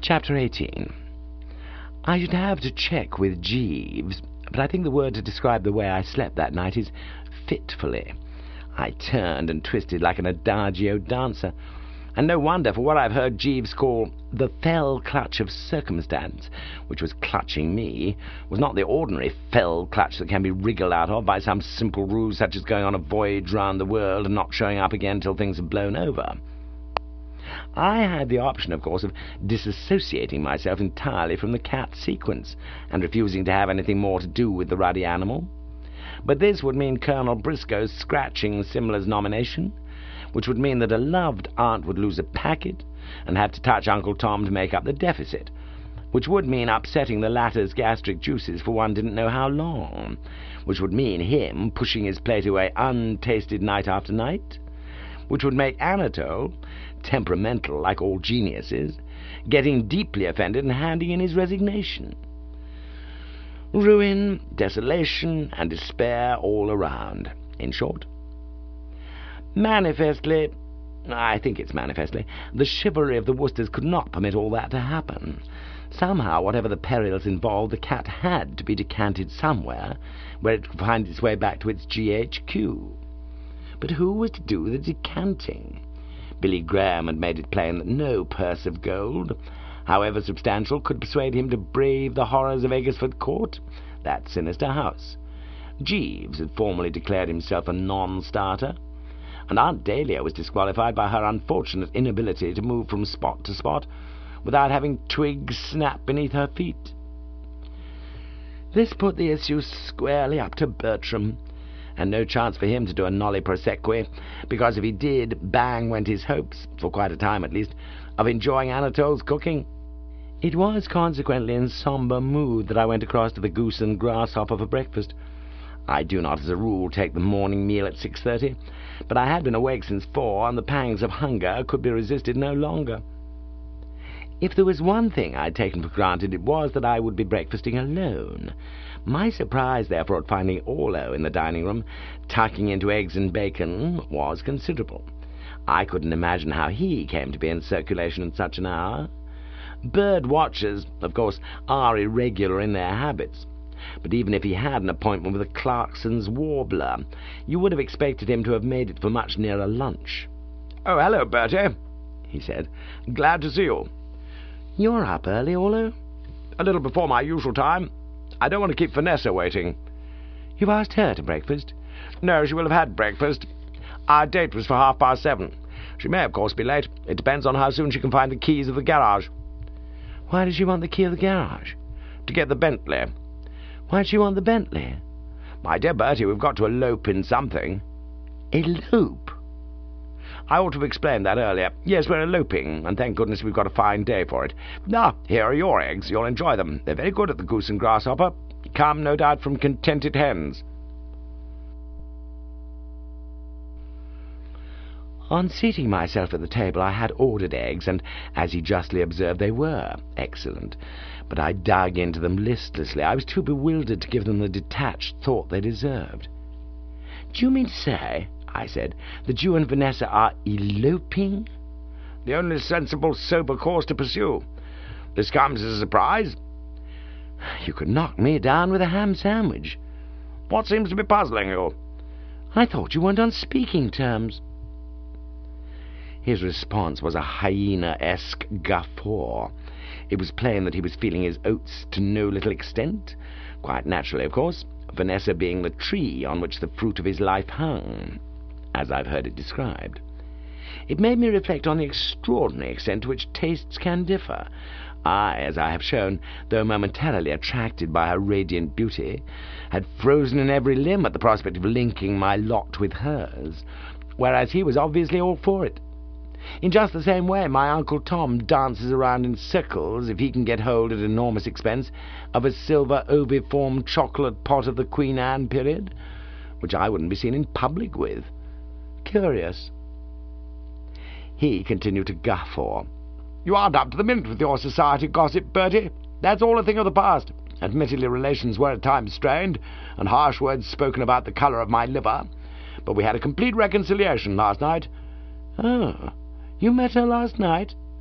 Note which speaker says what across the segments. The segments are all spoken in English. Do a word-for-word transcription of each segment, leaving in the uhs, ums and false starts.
Speaker 1: Chapter eighteen. I should have to check with Jeeves, but I think the word to describe the way I slept that night is fitfully. I turned and twisted like an adagio dancer, and no wonder, for what I've heard Jeeves call the fell clutch of circumstance, which was clutching me, was not the ordinary fell clutch that can be wriggled out of by some simple ruse such as going on a voyage round the world and not showing up again till things have blown over. I had the option, of course, of disassociating myself entirely from the cat sequence and refusing to have anything more to do with the ruddy animal. But this would mean Colonel Briscoe's scratching Simla's nomination, which would mean that a loved aunt would lose a packet and have to touch Uncle Tom to make up the deficit, which would mean upsetting the latter's gastric juices for one didn't know how long, which would mean him pushing his plate away untasted night after night, which would make Anatole, temperamental like all geniuses, getting deeply offended and handing in his resignation. Ruin, desolation, and despair all around. In short, manifestly, I think it's manifestly, the chivalry of the Worcesters could not permit all that to happen. Somehow, whatever the perils involved, the cat had to be decanted somewhere, where it could find its way back to its G H Q. But who was to do the decanting? Billy Graham had made it plain that no purse of gold, however substantial, could persuade him to brave the horrors of Eggersford Court, that sinister house. Jeeves had formally declared himself a non-starter, and Aunt Dahlia was disqualified by her unfortunate inability to move from spot to spot without having twigs snap beneath her feet. This put the issue squarely up to Bertram, and no chance for him to do a nolli prosequi, because if he did, bang went his hopes, for quite a time at least, of enjoying Anatole's cooking. It was consequently in sombre mood that I went across to the Goose and Grasshopper for breakfast. I do not, as a rule, take the morning meal at six thirty, but I had been awake since four, and the pangs of hunger could be resisted no longer. If there was one thing I had taken for granted, it was that I would be breakfasting alone. My surprise, therefore, at finding Orlo in the dining room, tucking into eggs and bacon, was considerable. I couldn't imagine how he came to be in circulation at such an hour. Bird watchers, of course, are irregular in their habits, but even if he had an appointment with a Clarkson's warbler, you would have expected him to have made it for much nearer lunch. "Oh, hello, Bertie," he said. "Glad to see you." "You're up early, Orlo?" "A little before my usual time. I don't want to keep Vanessa waiting." "You've asked her to breakfast?" "No, she will have had breakfast. Our date was for half past seven. She may, of course, be late. It depends on how soon she can find the keys of the garage." "Why does she want the key of the garage?"
Speaker 2: "To get the Bentley."
Speaker 1: "Why does she want the Bentley?"
Speaker 2: "My dear Bertie, we've got to elope in something."
Speaker 1: "Elope?"
Speaker 2: "I ought to have explained that earlier. Yes, we're eloping, and thank goodness we've got a fine day for it. Ah, here are your eggs. You'll enjoy them. They're very good at the Goose and Grasshopper. Come, no doubt, from contented hens."
Speaker 1: On seating myself at the table, I had ordered eggs, and, as he justly observed, they were excellent. But I dug into them listlessly. I was too bewildered to give them the detached thought they deserved. "Do you mean to say," I said, "that you and Vanessa are eloping?"
Speaker 2: "The only sensible, sober course to pursue. This comes as a surprise."
Speaker 1: "You could knock me down with a ham sandwich."
Speaker 2: "What seems to be puzzling you?"
Speaker 1: "I thought you weren't on speaking terms." His response was a hyena-esque guffaw. It was plain that he was feeling his oats to no little extent, quite naturally, of course, Vanessa being the tree on which the fruit of his life hung, as I've heard it described. It made me reflect on the extraordinary extent to which tastes can differ. I, as I have shown, though momentarily attracted by her radiant beauty, had frozen in every limb at the prospect of linking my lot with hers, whereas he was obviously all for it. In just the same way my Uncle Tom dances around in circles if he can get hold at enormous expense of a silver oviform chocolate pot of the Queen Anne period, which I wouldn't be seen in public with. Curious. He continued to guffaw.
Speaker 2: "You aren't up to the minute with your society gossip, Bertie. That's all a thing of the past. Admittedly, relations were at times strained, and harsh words spoken about the colour of my liver, but we had a complete reconciliation last night."
Speaker 1: "Oh, you met her last night?"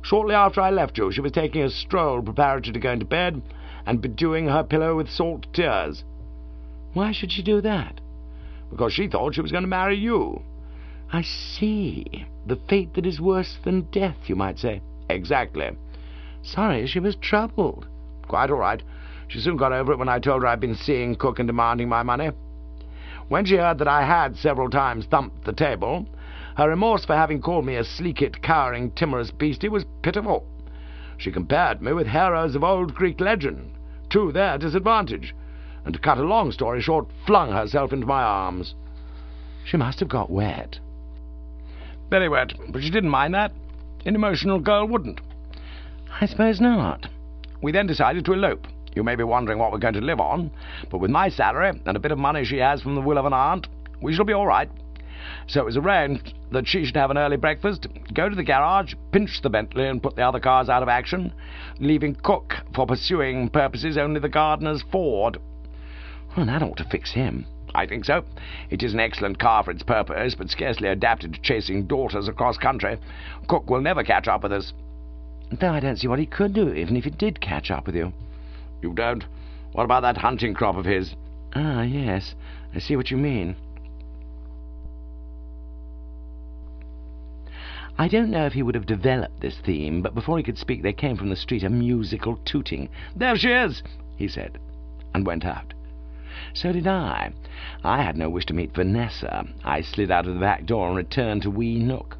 Speaker 2: Shortly after I left you, she was taking a stroll preparatory to going to bed, and bedewing her pillow with salt tears.
Speaker 1: Why should she do that?
Speaker 2: Because she thought she was going to marry you.
Speaker 1: I see. The fate that is worse than death, you might say.
Speaker 2: Exactly.
Speaker 1: Sorry, she was troubled.
Speaker 2: Quite all right. She soon got over it when I told her I'd been seeing Cook and demanding my money. When she heard that I had several times thumped the table, her remorse for having called me a sleek-it, cowering, timorous beastie was pitiful. She compared me with heroes of old Greek legend, to their disadvantage, and to cut a long story short, flung herself into my arms.
Speaker 1: She must have got wet.
Speaker 2: Very wet, but she didn't mind that. An emotional girl wouldn't.
Speaker 1: I suppose not.
Speaker 2: We then decided to elope. You may be wondering what we're going to live on, but with my salary and a bit of money she has from the will of an aunt, we shall be all right. So it was arranged that she should have an early breakfast, go to the garage, pinch the Bentley and put the other cars out of action, leaving Cook for pursuing purposes only the gardener's Ford.
Speaker 1: Well, that ought to fix him.
Speaker 2: I think so. It is an excellent car for its purpose, but scarcely adapted to chasing daughters across country. Cook will never catch up with us.
Speaker 1: Though I don't see what he could do, even if it did catch up with you.
Speaker 2: You don't? What about that hunting crop of his?
Speaker 1: Ah, yes. I see what you mean. I don't know if he would have developed this theme, but before he could speak there came from the street a musical tooting.
Speaker 2: "There she is,"
Speaker 1: he said, and went out. So did I. I had no wish to meet Vanessa. I slid out of the back door and returned to Wee Nook.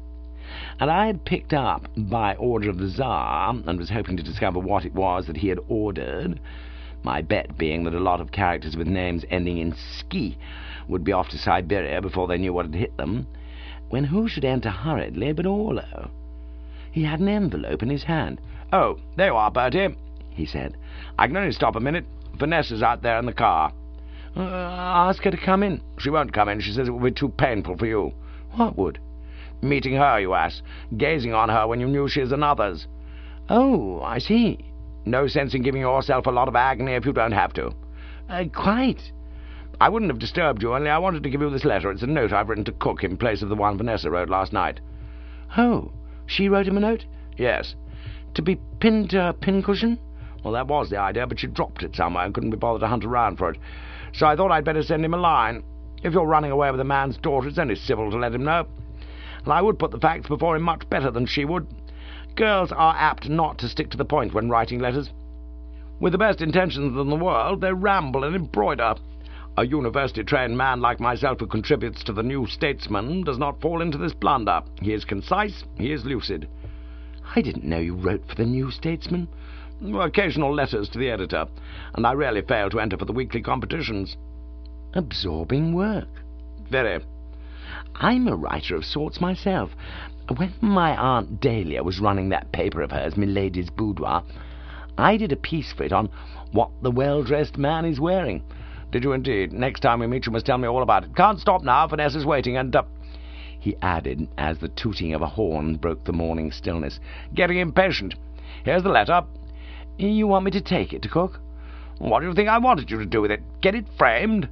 Speaker 1: And I had picked up By Order of the Tsar, and was hoping to discover what it was that he had ordered, my bet being that a lot of characters with names ending in ski would be off to Siberia before they knew what had hit them, when who should enter hurriedly but Orlo? He had an envelope in his hand.
Speaker 2: "Oh, there you are, Bertie," he said. "I can only stop a minute. Vanessa's out there in the car."
Speaker 1: Uh, ask her to come in."
Speaker 2: "She won't come in. She says it will be too painful for you."
Speaker 1: "What would?"
Speaker 2: "Meeting her, you ass. Gazing on her when you knew she is another's."
Speaker 1: "Oh, I see."
Speaker 2: "No sense in giving yourself a lot of agony if you don't have to."
Speaker 1: Uh, quite.
Speaker 2: "I wouldn't have disturbed you, only I wanted to give you this letter. It's a note I've written to Cook in place of the one Vanessa wrote last night."
Speaker 1: "Oh, she wrote him a note?"
Speaker 2: "Yes."
Speaker 1: "To be pinned to her pincushion?"
Speaker 2: "Well, that was the idea, but she dropped it somewhere and couldn't be bothered to hunt around for it. So I thought I'd better send him a line. If you're running away with a man's daughter, it's only civil to let him know. And I would put the facts before him much better than she would. Girls are apt not to stick to the point when writing letters. With the best intentions in the world, they ramble and embroider. A university-trained man like myself who contributes to the New Statesman does not fall into this blunder. He is concise, he is lucid."
Speaker 1: "I didn't know you wrote for the New Statesman."
Speaker 2: "Occasional letters to the editor, and I rarely fail to enter for the weekly competitions."
Speaker 1: "Absorbing work."
Speaker 2: "Very."
Speaker 1: "I'm a writer of sorts myself. When my Aunt Dahlia was running that paper of hers, Milady's Boudoir, I did a piece for it on what the well-dressed man is wearing."
Speaker 2: "Did you indeed? Next time we meet you must tell me all about it. Can't stop now, Vanessa's waiting, and, uh,
Speaker 1: he added, as the tooting of a horn broke the morning stillness,
Speaker 2: "getting impatient. Here's the letter."
Speaker 1: "You want me to take it to Cook?"
Speaker 2: "What do you think I wanted you to do with it? Get it framed?"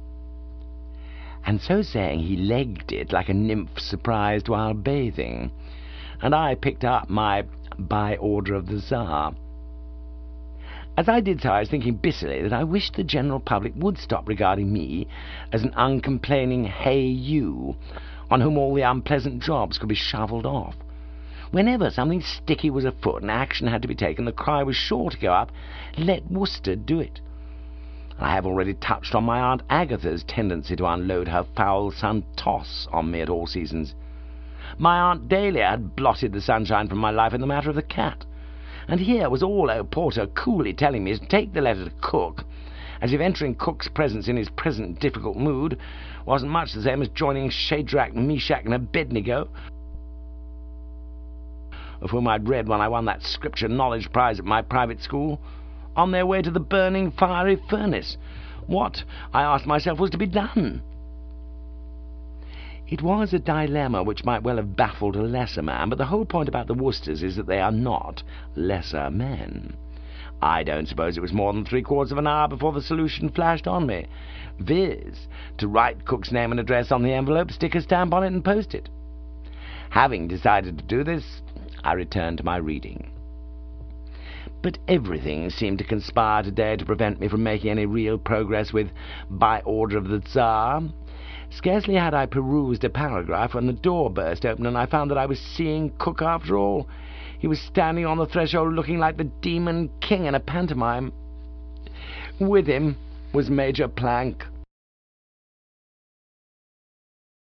Speaker 1: And so saying, he legged it like a nymph surprised while bathing, and I picked up my By Order of the Tsar. As I did so, I was thinking bitterly that I wished the general public would stop regarding me as an uncomplaining hey you, on whom all the unpleasant jobs could be shovelled off. Whenever something sticky was afoot and action had to be taken, the cry was sure to go up, "Let Worcester do it." I have already touched on my Aunt Agatha's tendency to unload her foul son Toss on me at all seasons. My Aunt Dahlia had blotted the sunshine from my life in the matter of the cat, and here was Orlo Porter coolly telling me to take the letter to Cook, as if entering Cook's presence in his present difficult mood wasn't much the same as joining Shadrach, Meshach, and Abednego, of whom I'd read when I won that Scripture Knowledge Prize at my private school, on their way to the burning fiery furnace. What, I asked myself, was to be done? It was a dilemma which might well have baffled a lesser man, but the whole point about the Worcesters is that they are not lesser men. I don't suppose it was more than three-quarters of an hour before the solution flashed on me, viz., to write Cook's name and address on the envelope, stick a stamp on it, and post it. Having decided to do this, I returned to my reading. But everything seemed to conspire today to prevent me from making any real progress with By Order of the Tsar. Scarcely had I perused a paragraph when the door burst open, and I found that I was seeing Cook after all. He was standing on the threshold looking like the Demon King in a pantomime. With him was Major Plank.